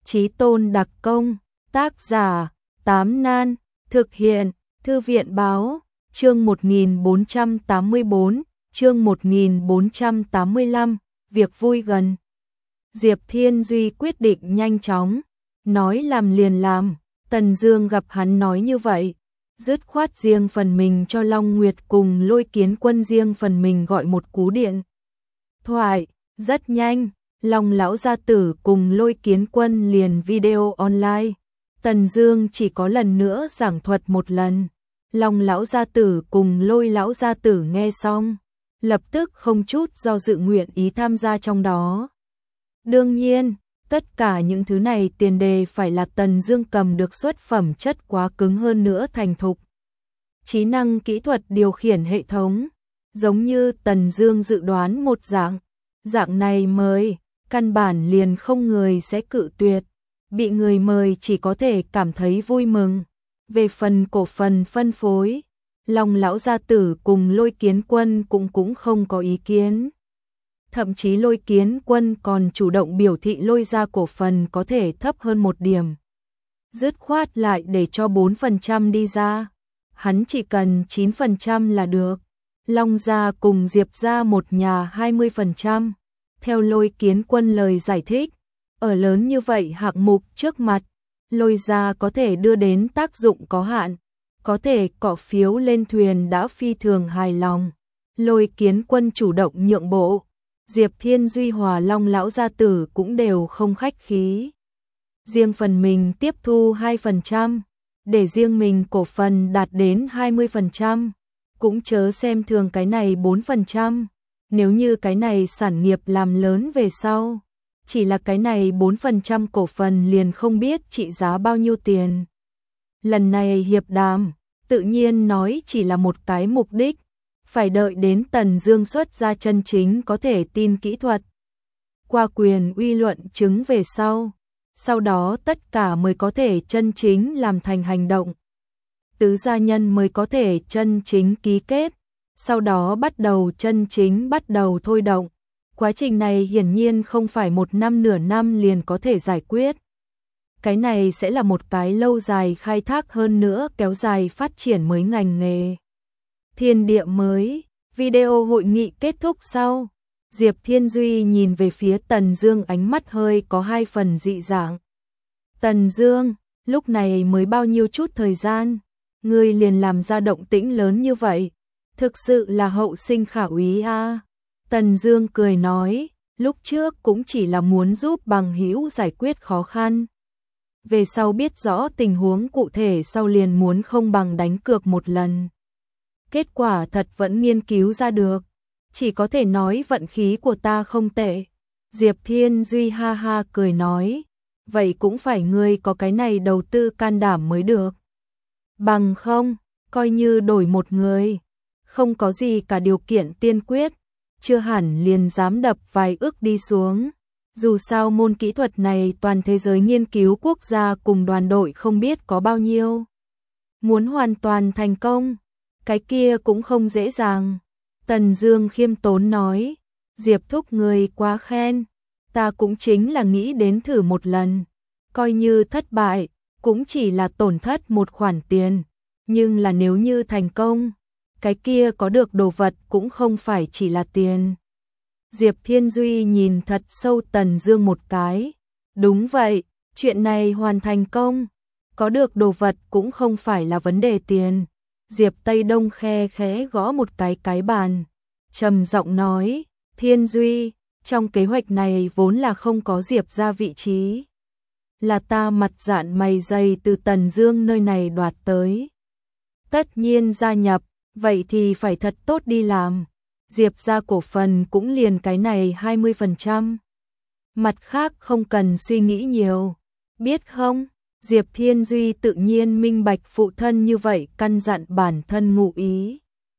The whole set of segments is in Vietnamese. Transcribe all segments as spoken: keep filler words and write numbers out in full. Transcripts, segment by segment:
Chí Tôn đặc công, tác giả, Tám Nan, thực hiện, Thư viện báo, chương một nghìn bốn trăm tám mươi tư, chương một nghìn bốn trăm tám mươi lăm, việc vui gần. Diệp Thiên Duy quyết định nhanh chóng, nói làm liền làm, Tần Dương gặp hắn nói như vậy, dứt khoát riêng phần mình cho Long Nguyệt cùng Lôi Kiến Quân riêng phần mình gọi một cú điện thoại, rất nhanh, Long lão gia tử cùng Lôi Kiến Quân liền video online. Tần Dương chỉ có lần nữa giảng thuật một lần. Long lão gia tử cùng Lôi lão gia tử nghe xong, lập tức không chút do dự nguyện ý tham gia trong đó. Đương nhiên, tất cả những thứ này tiền đề phải là Tần Dương cầm được xuất phẩm chất quá cứng hơn nữa thành thục. Trí năng kỹ thuật điều khiển hệ thống, giống như Tần Dương dự đoán một dạng, dạng này mời, căn bản liền không người sẽ cự tuyệt, bị người mời chỉ có thể cảm thấy vui mừng. Về phần cổ phần phân phối, Long lão gia tử cùng Lôi Kiến Quân cũng cũng không có ý kiến. Thậm chí Lôi Kiến Quân còn chủ động biểu thị Lôi gia cổ phần có thể thấp hơn một điểm. Dứt khoát lại để cho bốn phần trăm đi ra, hắn chỉ cần chín phần trăm là được. Long gia cùng Diệp gia một nhà hai mươi phần trăm. Theo Lôi Kiến Quân lời giải thích, ở lớn như vậy hạng mục trước mặt, Lôi gia có thể đưa đến tác dụng có hạn, có thể cọ phiếu lên thuyền đã phi thường hài lòng. Lôi Kiến Quân chủ động nhượng bộ, Diệp Thiên Duy hòa Long lão gia tử cũng đều không khách khí. Riêng phần mình tiếp thu hai phần trăm, để riêng mình cổ phần đạt đến hai mươi phần trăm, cũng chớ xem thường cái này bốn phần trăm. Nếu như cái này sản nghiệp làm lớn về sau, chỉ là cái này bốn phần trăm cổ phần liền không biết trị giá bao nhiêu tiền. Lần này hiệp đàm, tự nhiên nói chỉ là một cái mục đích, phải đợi đến Tần Dương xuất ra chân chính có thể tin kỹ thuật, qua quyền uy luận chứng về sau, sau đó tất cả mới có thể chân chính làm thành hành động. Tứ gia nhân mới có thể chân chính ký kết, sau đó bắt đầu chân chính bắt đầu thôi động. Quá trình này hiển nhiên không phải một năm nửa năm liền có thể giải quyết. Cái này sẽ là một cái lâu dài khai thác hơn nữa kéo dài phát triển mới ngành nghề. Thiên địa mới, video hội nghị kết thúc sau, Diệp Thiên Duy nhìn về phía Tần Dương ánh mắt hơi có hai phần dị dạng. Tần Dương, lúc này mới bao nhiêu chút thời gian, ngươi liền làm ra động tĩnh lớn như vậy, thực sự là hậu sinh khả úy a. À. Tần Dương cười nói, lúc trước cũng chỉ là muốn giúp bằng hữu giải quyết khó khăn. Về sau biết rõ tình huống cụ thể sau liền muốn không bằng đánh cược một lần. Kết quả thật vẫn nghiên cứu ra được, chỉ có thể nói vận khí của ta không tệ. Diệp Thiên Duy ha ha cười nói, vậy cũng phải ngươi có cái này đầu tư can đảm mới được. Bằng không, coi như đổi một người, không có gì cả điều kiện tiên quyết, chưa hẳn liền dám đập vài ức đi xuống. Dù sao môn kỹ thuật này toàn thế giới nghiên cứu quốc gia cùng đoàn đội không biết có bao nhiêu. Muốn hoàn toàn thành công, cái kia cũng không dễ dàng. Tần Dương khiêm tốn nói, Diệp thúc người quá khen, ta cũng chính là nghĩ đến thử một lần, coi như thất bại, cũng chỉ là tổn thất một khoản tiền, nhưng là nếu như thành công, cái kia có được đồ vật cũng không phải chỉ là tiền. Diệp Thiên Duy nhìn thật sâu Tần Dương một cái, đúng vậy, chuyện này hoàn thành công, có được đồ vật cũng không phải là vấn đề tiền. Diệp Tây Đông khe khẽ gõ một cái cái bàn, trầm giọng nói, Thiên Duy, trong kế hoạch này vốn là không có Diệp ra vị trí, là ta mặt dạn mày dày từ Tần Dương nơi này đoạt tới. Tất nhiên gia nhập, vậy thì phải thật tốt đi làm. Diệp ra cổ phần cũng liền cái này hai mươi phần trăm. Mặt khác không cần suy nghĩ nhiều, biết không? Diệp Thiên Duy tự nhiên minh bạch phụ thân như vậy căn dặn bản thân ngụ ý.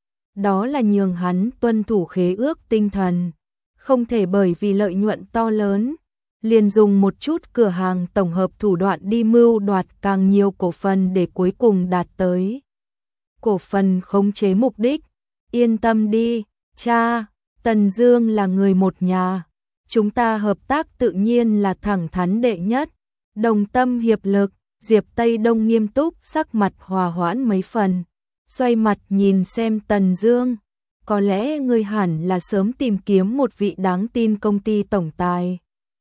Đó là nhường hắn tuân thủ khế ước tinh thần, không thể bởi vì lợi nhuận to lớn, liền dùng một chút cửa hàng tổng hợp thủ đoạn đi mưu đoạt càng nhiều cổ phần để cuối cùng đạt tới cổ phần khống chế mục đích. Yên tâm đi, cha, Tần Dương là người một nhà, chúng ta hợp tác tự nhiên là thẳng thắn đệ nhất. đồng tâm hiệp lực. Diệp Tây Đông nghiêm túc, sắc mặt hòa hoãn mấy phần, xoay mặt nhìn xem Tần Dương, có lẽ ngươi hẳn là sớm tìm kiếm một vị đáng tin công ty tổng tài.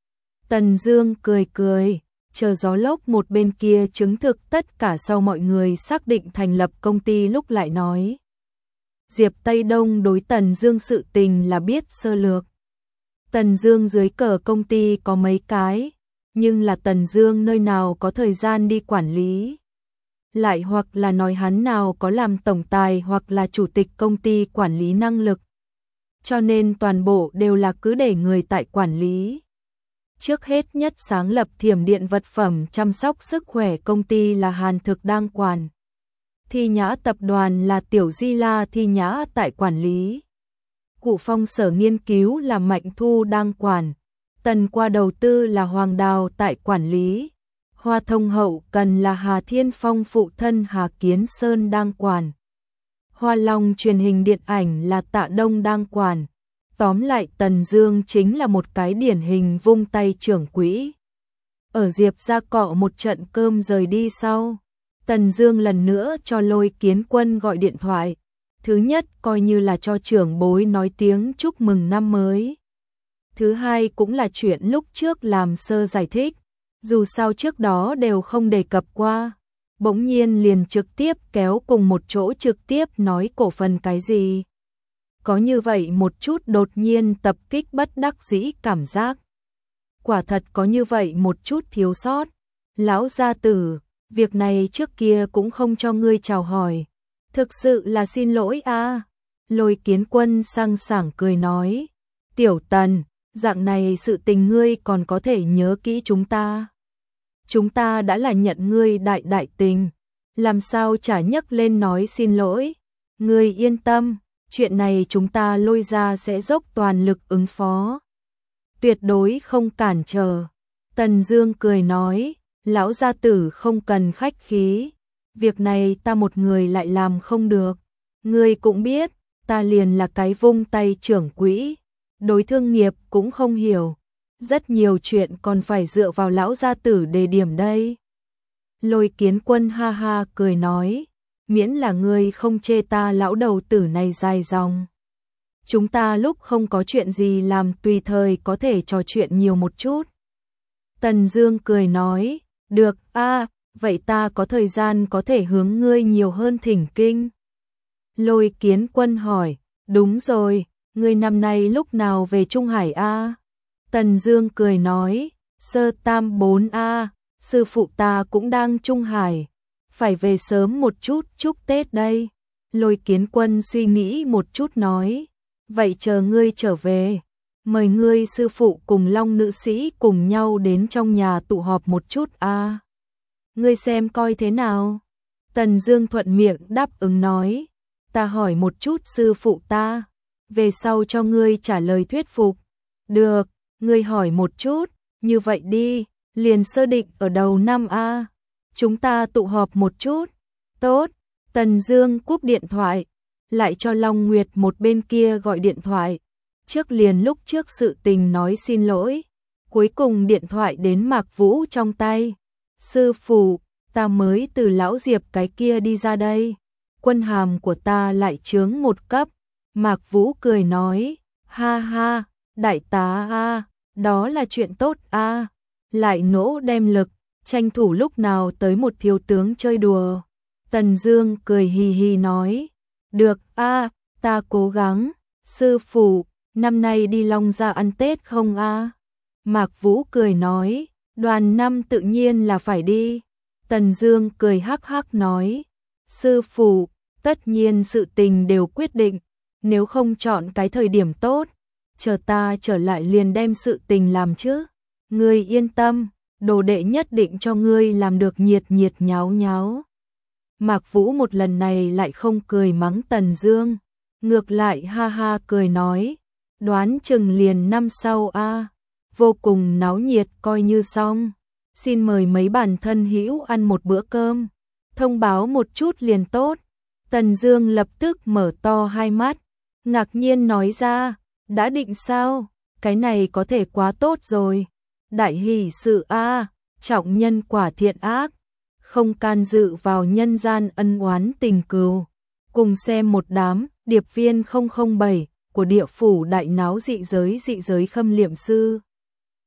Tần Dương cười cười, chờ gió lốc một bên kia chứng thực tất cả sau mọi người xác định thành lập công ty lúc lại nói. Diệp Tây Đông đối Tần Dương sự tình là biết sơ lược. Tần Dương dưới cờ công ty có mấy cái, nhưng là Tần Dương nơi nào có thời gian đi quản lý. Lại hoặc là nói hắn nào có làm tổng tài hoặc là chủ tịch công ty quản lý năng lực. Cho nên toàn bộ đều là cứ để người tại quản lý. Trước hết nhất sáng lập Thiểm Điện vật phẩm chăm sóc sức khỏe công ty là Hàn Thực đang quản. Thi Nhã tập đoàn là Tiểu Di La Thi Nhã tại quản lý. Cụ Phong sở nghiên cứu là Mạnh Thu đang quản. Tần Qua đầu tư là Hoàng Đào tại quản lý. Hoa Thông hậu cần là Hà Thiên Phong phụ thân Hà Kiến Sơn đang quản. Hoa Long truyền hình điện ảnh là Tạ Đông đang quản. Tóm lại Tần Dương chính là một cái điển hình vung tay trưởng quỹ. Ở Diệp gia cọ một trận cơm rời đi sau, Tần Dương lần nữa cho Lôi Kiến Quân gọi điện thoại. Thứ nhất coi như là cho trưởng bối nói tiếng chúc mừng năm mới. Thứ hai cũng là chuyện lúc trước làm sơ giải thích, dù sao trước đó đều không đề cập qua. Bỗng nhiên liền trực tiếp kéo cùng một chỗ trực tiếp nói cổ phần cái gì. Có như vậy một chút đột nhiên tập kích bất đắc dĩ cảm giác. Quả thật có như vậy một chút thiếu sót. Lão gia tử, việc này trước kia cũng không cho ngươi chào hỏi. Thực sự là xin lỗi a. Lôi Kiến Quân sang sảng cười nói. Tiểu Tần, dạng này sự tình ngươi còn có thể nhớ kỹ chúng ta. Chúng ta đã là nhận ngươi đại đại tình. Làm sao chả nhấc lên nói xin lỗi. Ngươi yên tâm, chuyện này chúng ta Lôi ra sẽ dốc toàn lực ứng phó. Tuyệt đối không cản trở. Tần Dương cười nói, lão gia tử không cần khách khí. Việc này ta một người lại làm không được. Ngươi cũng biết, ta liền là cái vung tay trưởng quỹ. Đối thương nghiệp cũng không hiểu. Rất nhiều chuyện còn phải dựa vào lão gia tử đề điểm đây. Lôi Kiến Quân ha ha cười nói, miễn là ngươi không chê ta lão đầu tử này dài dòng. Chúng ta lúc không có chuyện gì làm tùy thời có thể trò chuyện nhiều một chút. Tần Dương cười nói, được a, vậy ta có thời gian có thể hướng ngươi nhiều hơn thỉnh kinh. Lôi Kiến Quân hỏi, đúng rồi, ngươi năm nay lúc nào về Trung Hải a? Tần Dương cười nói, sơ tam bốn a, sư phụ ta cũng đang Trung Hải, phải về sớm một chút chúc Tết đây. Lôi Kiến Quân suy nghĩ một chút nói, vậy chờ ngươi trở về, mời ngươi sư phụ cùng Long nữ sĩ cùng nhau đến trong nhà tụ họp một chút a. Ngươi xem coi thế nào. Tần Dương thuận miệng đáp ứng nói, ta hỏi một chút sư phụ ta, về sau cho ngươi trả lời thuyết phục. Được, ngươi hỏi một chút, như vậy đi, liền sơ định ở đầu năm a. Chúng ta tụ họp một chút. Tốt. Tần Dương cúp điện thoại, lại cho Long Nguyệt một bên kia gọi điện thoại. Trước liền lúc trước sự tình nói xin lỗi. Cuối cùng điện thoại đến Mạc Vũ trong tay. Sư phụ, ta mới từ lão Diệp cái kia đi ra đây. Quân hàm của ta lại chướng một cấp. Mạc Vũ cười nói, ha ha, đại tá a, đó là chuyện tốt a. Lại nỗ đem lực, tranh thủ lúc nào tới một thiếu tướng chơi đùa. Tần Dương cười hì hì nói, được a, ta cố gắng. Sư phụ, năm nay đi Long Gia ăn Tết không a? Mạc Vũ cười nói, đoàn năm tự nhiên là phải đi. Tần Dương cười hắc hắc nói, sư phụ, tất nhiên sự tình đều quyết định, nếu không chọn cái thời điểm tốt, chờ ta trở lại liền đem sự tình làm chứ. Ngươi yên tâm, đồ đệ nhất định cho ngươi làm được nhiệt nhiệt nháo nháo. Mạc Vũ một lần này lại không cười mắng Tần Dương, ngược lại ha ha cười nói, đoán chừng liền năm sau a, vô cùng náo nhiệt coi như xong. Xin mời mấy bản thân hữu ăn một bữa cơm, thông báo một chút liền tốt. Tần Dương lập tức mở to hai mắt, ngạc nhiên nói ra, đã định sao? Cái này có thể quá tốt rồi. Đại hỷ sự a, trọng nhân quả thiện ác, không can dự vào nhân gian ân oán tình cừu. Cùng xem một đám điệp viên không không bảy của địa phủ đại náo dị giới dị giới khâm liệm sư.